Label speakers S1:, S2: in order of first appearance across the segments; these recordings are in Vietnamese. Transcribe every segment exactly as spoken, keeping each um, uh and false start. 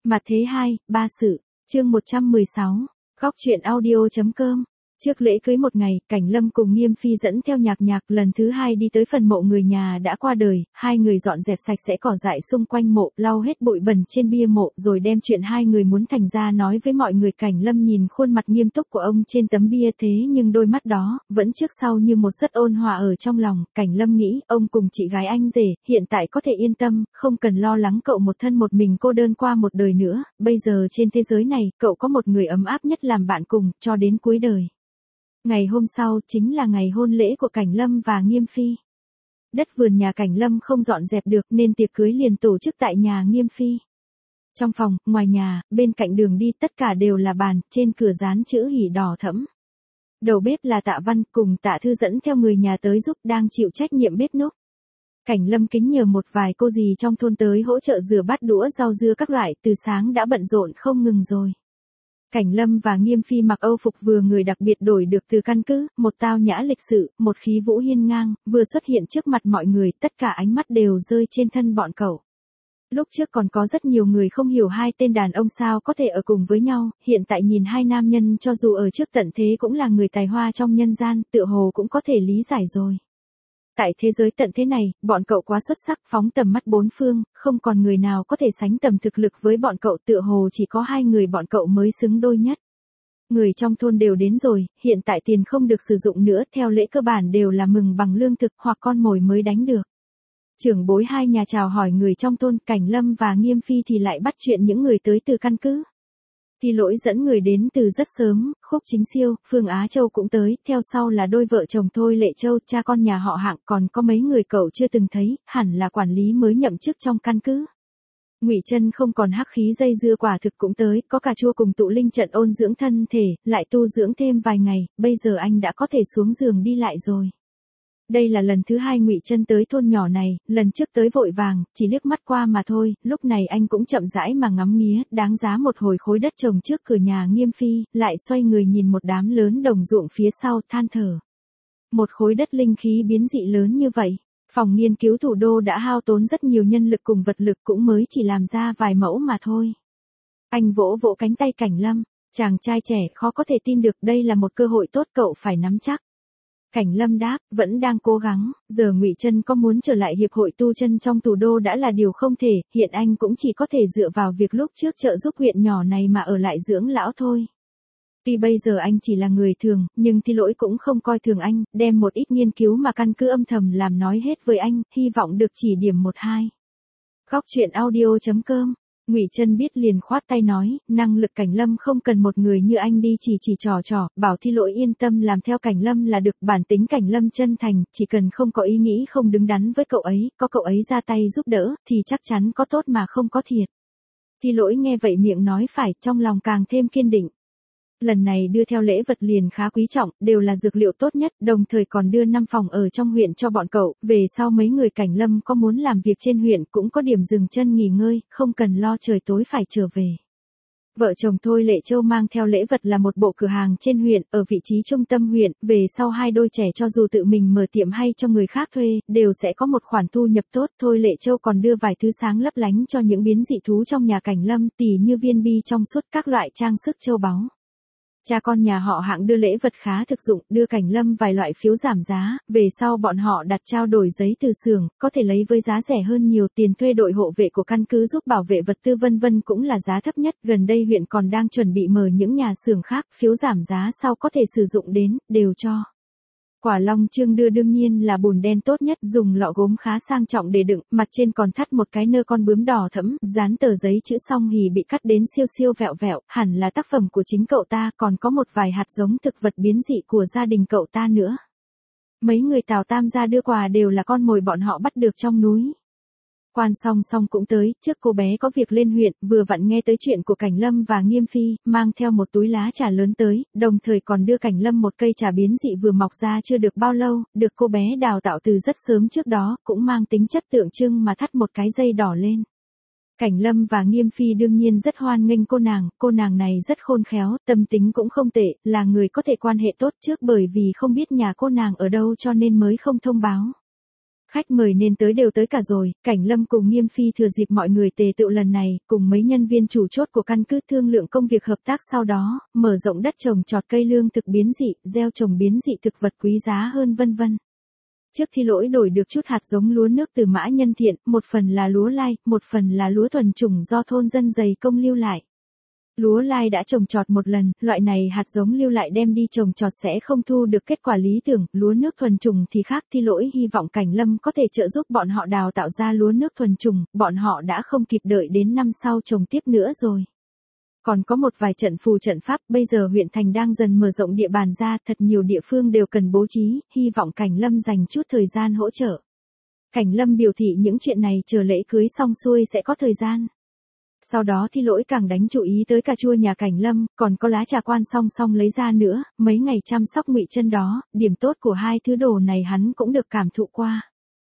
S1: Mặt thế hai, ba sự, chương một trăm mười sáu, góc truyện audio.com. Trước lễ cưới một ngày, Cảnh Lâm cùng Nghiêm Phi dẫn theo Nhạc Nhạc lần thứ hai đi tới phần mộ người nhà đã qua đời, hai người dọn dẹp sạch sẽ cỏ dại xung quanh mộ, lau hết bụi bẩn trên bia mộ rồi đem chuyện hai người muốn thành ra nói với mọi người. Cảnh Lâm nhìn khuôn mặt nghiêm túc của ông trên tấm bia thế nhưng đôi mắt đó, vẫn trước sau như một rất ôn hòa ở trong lòng. Cảnh Lâm nghĩ, ông cùng chị gái anh rể, hiện tại có thể yên tâm, không cần lo lắng cậu một thân một mình cô đơn qua một đời nữa, bây giờ trên thế giới này, cậu có một người ấm áp nhất làm bạn cùng, cho đến cuối đời. Ngày hôm sau chính là ngày hôn lễ của Cảnh Lâm và Nghiêm Phi. Đất vườn nhà Cảnh Lâm không dọn dẹp được nên tiệc cưới liền tổ chức tại nhà Nghiêm Phi. Trong phòng, ngoài nhà, bên cạnh đường đi tất cả đều là bàn, trên cửa dán chữ hỉ đỏ thẫm. Đầu bếp là Tạ Văn cùng Tạ Thư dẫn theo người nhà tới giúp đang chịu trách nhiệm bếp núc. Cảnh Lâm kính nhờ một vài cô dì trong thôn tới hỗ trợ rửa bát đũa rau dưa các loại, từ sáng đã bận rộn không ngừng rồi. Cảnh Lâm và Nghiêm Phi mặc âu phục vừa người đặc biệt đổi được từ căn cứ, một tao nhã lịch sự, một khí vũ hiên ngang, vừa xuất hiện trước mặt mọi người, tất cả ánh mắt đều rơi trên thân bọn cậu. Lúc trước còn có rất nhiều người không hiểu hai tên đàn ông sao có thể ở cùng với nhau, hiện tại nhìn hai nam nhân cho dù ở trước tận thế cũng là người tài hoa trong nhân gian, tựa hồ cũng có thể lý giải rồi. Tại thế giới tận thế này, bọn cậu quá xuất sắc, phóng tầm mắt bốn phương, không còn người nào có thể sánh tầm thực lực với bọn cậu, tựa hồ chỉ có hai người bọn cậu mới xứng đôi nhất. Người trong thôn đều đến rồi, hiện tại tiền không được sử dụng nữa, theo lễ cơ bản đều là mừng bằng lương thực hoặc con mồi mới đánh được. Trưởng bối hai nhà chào hỏi người trong thôn, Cảnh Lâm và Nghiêm Phi thì lại bắt chuyện những người tới từ căn cứ. Thì lỗi dẫn người đến từ rất sớm, Khúc Chính Siêu, Phương Á Châu cũng tới, theo sau là đôi vợ chồng Thôi Lệ Châu, cha con nhà họ Hạng, còn có mấy người cậu chưa từng thấy, hẳn là quản lý mới nhậm chức trong căn cứ. Ngụy Chân không còn hắc khí dây dưa quả thực cũng tới, có cà chua cùng tụ linh trận ôn dưỡng thân thể, lại tu dưỡng thêm vài ngày, bây giờ anh đã có thể xuống giường đi lại rồi. Đây là lần thứ hai Ngụy Chân tới thôn nhỏ này, lần trước tới vội vàng, chỉ liếc mắt qua mà thôi, lúc này anh cũng chậm rãi mà ngắm nghía, đáng giá một hồi khối đất trồng trước cửa nhà Nghiêm Phi, lại xoay người nhìn một đám lớn đồng ruộng phía sau, than thở. Một khối đất linh khí biến dị lớn như vậy, phòng nghiên cứu thủ đô đã hao tốn rất nhiều nhân lực cùng vật lực cũng mới chỉ làm ra vài mẫu mà thôi. Anh vỗ vỗ cánh tay Cảnh Lâm, chàng trai trẻ khó có thể tin được đây là một cơ hội tốt cậu phải nắm chắc. Cảnh Lâm đáp, vẫn đang cố gắng, giờ Ngụy Chân có muốn trở lại hiệp hội tu chân trong thủ đô đã là điều không thể, hiện anh cũng chỉ có thể dựa vào việc lúc trước trợ giúp huyện nhỏ này mà ở lại dưỡng lão thôi. Tuy bây giờ anh chỉ là người thường, nhưng Thi Lỗi cũng không coi thường anh, đem một ít nghiên cứu mà căn cứ âm thầm làm nói hết với anh, hy vọng được chỉ điểm một hai. Góc truyện audio.com. Ngụy Chân biết liền khoát tay nói, năng lực Cảnh Lâm không cần một người như anh đi chỉ chỉ trò trò, bảo Thi Lỗi yên tâm làm theo Cảnh Lâm là được, bản tính Cảnh Lâm chân thành, chỉ cần không có ý nghĩ không đứng đắn với cậu ấy, có cậu ấy ra tay giúp đỡ, thì chắc chắn có tốt mà không có thiệt. Thi Lỗi nghe vậy miệng nói phải, trong lòng càng thêm kiên định. Lần này đưa theo lễ vật liền khá quý trọng, đều là dược liệu tốt nhất, đồng thời còn đưa năm phòng ở trong huyện cho bọn cậu, về sau mấy người Cảnh Lâm có muốn làm việc trên huyện cũng có điểm dừng chân nghỉ ngơi, không cần lo trời tối phải trở về. Vợ chồng Thôi Lệ Châu mang theo lễ vật là một bộ cửa hàng trên huyện, ở vị trí trung tâm huyện, về sau hai đôi trẻ cho dù tự mình mở tiệm hay cho người khác thuê, đều sẽ có một khoản thu nhập tốt. Thôi Lệ Châu còn đưa vài thứ sáng lấp lánh cho những biến dị thú trong nhà Cảnh Lâm, tỉ như viên bi trong suốt các loại trang sức châu báu. Cha con nhà họ Hạng đưa lễ vật khá thực dụng, đưa Cảnh Lâm vài loại phiếu giảm giá, về sau bọn họ đặt trao đổi giấy từ xưởng, có thể lấy với giá rẻ hơn nhiều, tiền thuê đội hộ vệ của căn cứ giúp bảo vệ vật tư vân vân cũng là giá thấp nhất, gần đây huyện còn đang chuẩn bị mở những nhà xưởng khác, phiếu giảm giá sau có thể sử dụng đến, đều cho. Quả long chương đưa đương nhiên là bùn đen tốt nhất, dùng lọ gốm khá sang trọng để đựng, mặt trên còn thắt một cái nơ con bướm đỏ thẫm, dán tờ giấy chữ song hỉ bị cắt đến siêu siêu vẹo vẹo, hẳn là tác phẩm của chính cậu ta, còn có một vài hạt giống thực vật biến dị của gia đình cậu ta nữa. Mấy người Tào Tam gia đưa quà đều là con mồi bọn họ bắt được trong núi. Quan Song Song cũng tới, trước cô bé có việc lên huyện, vừa vặn nghe tới chuyện của Cảnh Lâm và Nghiêm Phi, mang theo một túi lá trà lớn tới, đồng thời còn đưa Cảnh Lâm một cây trà biến dị vừa mọc ra chưa được bao lâu, được cô bé đào tạo từ rất sớm trước đó, cũng mang tính chất tượng trưng mà thắt một cái dây đỏ lên. Cảnh Lâm và Nghiêm Phi đương nhiên rất hoan nghênh cô nàng, cô nàng này rất khôn khéo, tâm tính cũng không tệ, là người có thể quan hệ tốt trước bởi vì không biết nhà cô nàng ở đâu cho nên mới không thông báo. Khách mời nên tới đều tới cả rồi, Cảnh Lâm cùng Nghiêm Phi thừa dịp mọi người tề tựu lần này, cùng mấy nhân viên chủ chốt của căn cứ thương lượng công việc hợp tác sau đó, mở rộng đất trồng trọt cây lương thực biến dị, gieo trồng biến dị thực vật quý giá hơn vân vân. Trước Thi Lỗi đổi được chút hạt giống lúa nước từ Mã Nhân Thiện, một phần là lúa lai, một phần là lúa thuần chủng do thôn dân dày công lưu lại. Lúa lai đã trồng trọt một lần, loại này hạt giống lưu lại đem đi trồng trọt sẽ không thu được kết quả lý tưởng, lúa nước thuần chủng thì khác. Thi Lỗi hy vọng Cảnh Lâm có thể trợ giúp bọn họ đào tạo ra lúa nước thuần chủng, bọn họ đã không kịp đợi đến năm sau trồng tiếp nữa rồi. Còn có một vài trận phù trận pháp, bây giờ huyện thành đang dần mở rộng địa bàn ra, thật nhiều địa phương đều cần bố trí, hy vọng Cảnh Lâm dành chút thời gian hỗ trợ. Cảnh Lâm biểu thị những chuyện này chờ lễ cưới xong xuôi sẽ có thời gian. Sau đó Thi Lỗi càng đánh chú ý tới cà chua nhà Cảnh Lâm, còn có lá trà quan song song lấy ra nữa, mấy ngày chăm sóc Ngụy Chân đó, điểm tốt của hai thứ đồ này hắn cũng được cảm thụ qua.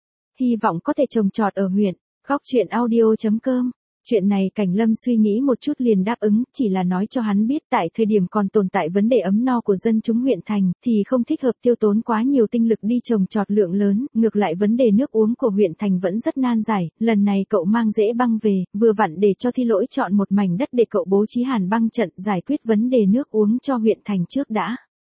S1: Hy vọng có thể trồng trọt ở huyện. Góc truyện audio chấm com. Chuyện này Cảnh Lâm suy nghĩ một chút liền đáp ứng, chỉ là nói cho hắn biết tại thời điểm còn tồn tại vấn đề ấm no của dân chúng huyện thành, thì không thích hợp tiêu tốn quá nhiều tinh lực đi trồng trọt lượng lớn, ngược lại vấn đề nước uống của huyện thành vẫn rất nan giải, lần này cậu mang Dễ Băng về, vừa vặn để cho Thi Lỗi chọn một mảnh đất để cậu bố trí Hàn Băng trận giải quyết vấn đề nước uống cho huyện thành trước đã.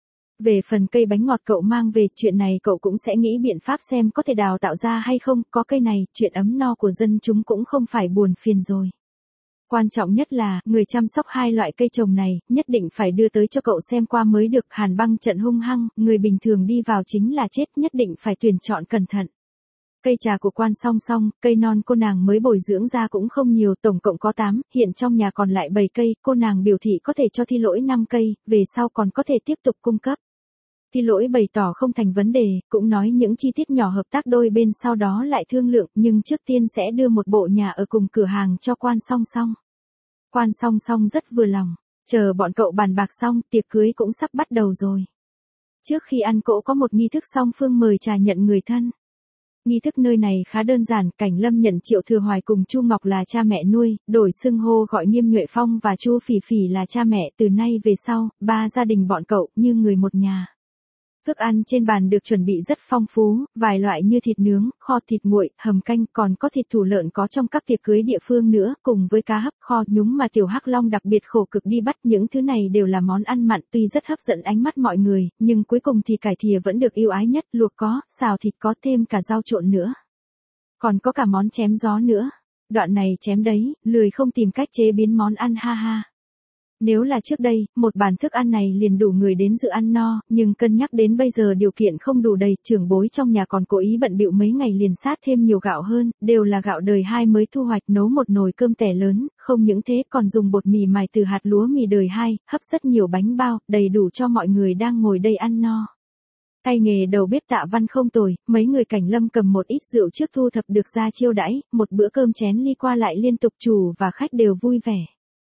S1: Về phần cây bánh ngọt cậu mang về, chuyện này cậu cũng sẽ nghĩ biện pháp xem có thể đào tạo ra hay không, có cây này, chuyện ấm no của dân chúng cũng không phải buồn phiền rồi. Quan trọng nhất là, người chăm sóc hai loại cây trồng này, nhất định phải đưa tới cho cậu xem qua mới được. Hàn Băng trận hung hăng, người bình thường đi vào chính là chết, nhất định phải tuyển chọn cẩn thận. Cây trà của Quan song song, cây non cô nàng mới bồi dưỡng ra cũng không nhiều, tổng cộng có tám, hiện trong nhà còn lại bảy cây, cô nàng biểu thị có thể cho Thi Lỗi năm cây, về sau còn có thể tiếp tục cung cấp. Thi Lỗi bày tỏ không thành vấn đề, cũng nói những chi tiết nhỏ hợp tác đôi bên sau đó lại thương lượng, nhưng trước tiên sẽ đưa một bộ nhà ở cùng cửa hàng cho Quan song song. Quan song song rất vừa lòng, chờ bọn cậu bàn bạc xong, tiệc cưới cũng sắp bắt đầu rồi. Trước khi ăn cỗ có một nghi thức song phương mời trà nhận người thân. Nghi thức nơi này khá đơn giản, Cảnh Lâm nhận Triệu Thừa Hoài cùng Chu Ngọc là cha mẹ nuôi, đổi xưng hô gọi Nghiêm Nhuệ Phong và Chu Phỉ Phỉ là cha mẹ, từ nay về sau, ba gia đình bọn cậu như người một nhà. Thức ăn trên bàn được chuẩn bị rất phong phú, vài loại như thịt nướng, kho thịt nguội, hầm canh, còn có thịt thủ lợn có trong các tiệc cưới địa phương nữa, cùng với cá hấp kho nhúng mà Tiểu Hắc Long đặc biệt khổ cực đi bắt. Những thứ này đều là món ăn mặn tuy rất hấp dẫn ánh mắt mọi người, nhưng cuối cùng thì cải thìa vẫn được yêu ái nhất, luộc có, xào thịt có, thêm cả rau trộn nữa. Còn có cả món chém gió nữa. Đoạn này chém đấy, lười không tìm cách chế biến món ăn ha ha. Nếu là trước đây, một bàn thức ăn này liền đủ người đến dự ăn no, nhưng cân nhắc đến bây giờ điều kiện không đủ đầy, trưởng bối trong nhà còn cố ý bận bịu mấy ngày liền sát thêm nhiều gạo hơn, đều là gạo đời hai mới thu hoạch, nấu một nồi cơm tẻ lớn, không những thế còn dùng bột mì mài từ hạt lúa mì đời hai, hấp rất nhiều bánh bao, đầy đủ cho mọi người đang ngồi đây ăn no. Tay nghề đầu bếp Tạ Văn không tồi, mấy người Cảnh Lâm cầm một ít rượu trước thu thập được ra chiêu đãi, một bữa cơm chén ly qua lại liên tục, chủ và khách đều vui vẻ.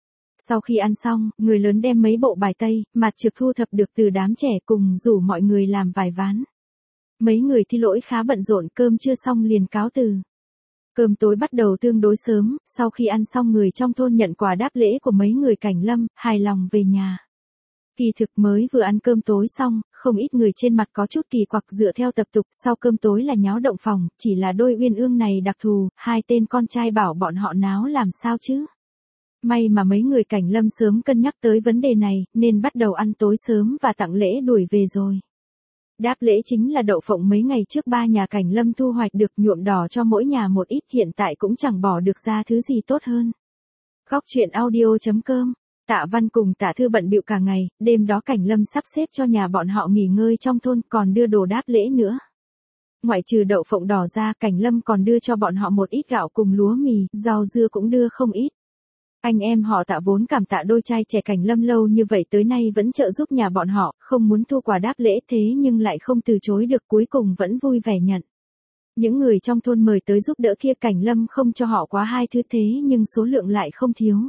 S1: Sau khi ăn xong, người lớn đem mấy bộ bài tây, mặt trực thu thập được từ đám trẻ cùng rủ mọi người làm vài ván. Mấy người Thi Lỗi khá bận rộn, cơm chưa xong liền cáo từ. Cơm tối bắt đầu tương đối sớm, sau khi ăn xong người trong thôn nhận quà đáp lễ của mấy người Cảnh Lâm, hài lòng về nhà. Kỳ thực mới vừa ăn cơm tối xong, không ít người trên mặt có chút kỳ quặc, dựa theo tập tục, sau cơm tối là nháo động phòng, chỉ là đôi Uyên Ương này đặc thù, hai tên con trai bảo bọn họ náo làm sao chứ. May mà mấy người Cảnh Lâm sớm cân nhắc tới vấn đề này, nên bắt đầu ăn tối sớm và tặng lễ đuổi về rồi. Đáp lễ chính là đậu phộng mấy ngày trước ba nhà Cảnh Lâm thu hoạch được, nhuộm đỏ cho mỗi nhà một ít, hiện tại cũng chẳng bỏ được ra thứ gì tốt hơn. Góc truyện audio chấm com. Tạ Văn cùng Tạ Thư bận bịu cả ngày, đêm đó Cảnh Lâm sắp xếp cho nhà bọn họ nghỉ ngơi trong thôn, còn đưa đồ đáp lễ nữa. Ngoại trừ đậu phộng đỏ ra, Cảnh Lâm còn đưa cho bọn họ một ít gạo cùng lúa mì, rau dưa cũng đưa không ít. Anh em họ Tạ vốn cảm tạ đôi trai trẻ Cảnh Lâm lâu như vậy tới nay vẫn trợ giúp nhà bọn họ, không muốn thu quà đáp lễ thế nhưng lại không từ chối được, cuối cùng vẫn vui vẻ nhận. Những người trong thôn mời tới giúp đỡ kia Cảnh Lâm không cho họ quá hai thứ thế nhưng số lượng lại không thiếu.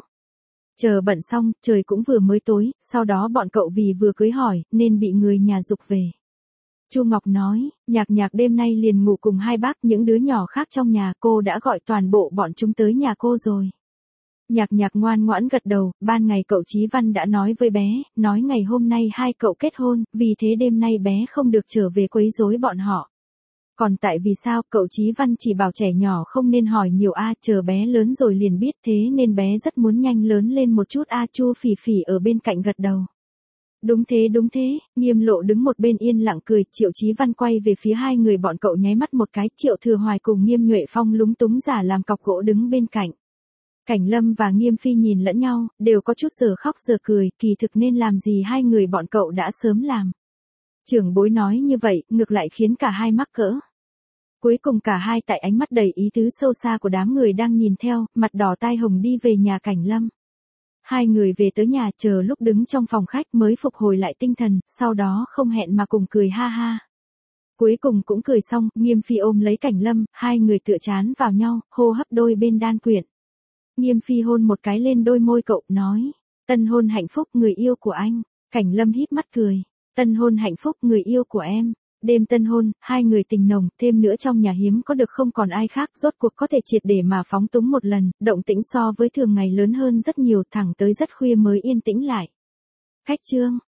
S1: Chờ bận xong, trời cũng vừa mới tối, sau đó bọn cậu vì vừa cưới hỏi, nên bị người nhà giục về. Chu Ngọc nói, Nhạc Nhạc đêm nay liền ngủ cùng hai bác, những đứa nhỏ khác trong nhà, cô đã gọi toàn bộ bọn chúng tới nhà cô rồi. Nhạc Nhạc ngoan ngoãn gật đầu, ban ngày cậu Chí Văn đã nói với bé, nói ngày hôm nay hai cậu kết hôn, vì thế đêm nay bé không được trở về quấy rối bọn họ. Còn tại vì sao, cậu Chí Văn chỉ bảo trẻ nhỏ không nên hỏi nhiều a, chờ bé lớn rồi liền biết, thế nên bé rất muốn nhanh lớn lên một chút a. Chu Phỉ Phỉ ở bên cạnh gật đầu. Đúng thế đúng thế, Nghiêm Lộ đứng một bên yên lặng cười, Triệu Chí Văn quay về phía hai người bọn cậu nháy mắt một cái, Triệu Thừa Hoài cùng Nghiêm Nhuệ Phong lúng túng giả làm cọc gỗ đứng bên cạnh. Cảnh Lâm và Nghiêm Phi nhìn lẫn nhau, đều có chút giờ khóc giờ cười, kỳ thực nên làm gì hai người bọn cậu đã sớm làm. Trưởng bối nói như vậy, ngược lại khiến cả hai mắc cỡ. Cuối cùng cả hai tại ánh mắt đầy ý tứ sâu xa của đám người đang nhìn theo, mặt đỏ tai hồng đi về nhà Cảnh Lâm. Hai người về tới nhà chờ lúc đứng trong phòng khách mới phục hồi lại tinh thần, sau đó không hẹn mà cùng cười ha ha. Cuối cùng cũng cười xong, Nghiêm Phi ôm lấy Cảnh Lâm, hai người tựa chán vào nhau, hô hấp đôi bên đan quyện. Nghiêm Phi hôn một cái lên đôi môi cậu, nói, tân hôn hạnh phúc người yêu của anh. Cảnh Lâm híp mắt cười, tân hôn hạnh phúc người yêu của em. Đêm tân hôn, hai người tình nồng, thêm nữa trong nhà hiếm có được không còn ai khác, rốt cuộc có thể triệt để mà phóng túng một lần, động tĩnh so với thường ngày lớn hơn rất nhiều, thẳng tới rất khuya mới yên tĩnh lại. Cách chương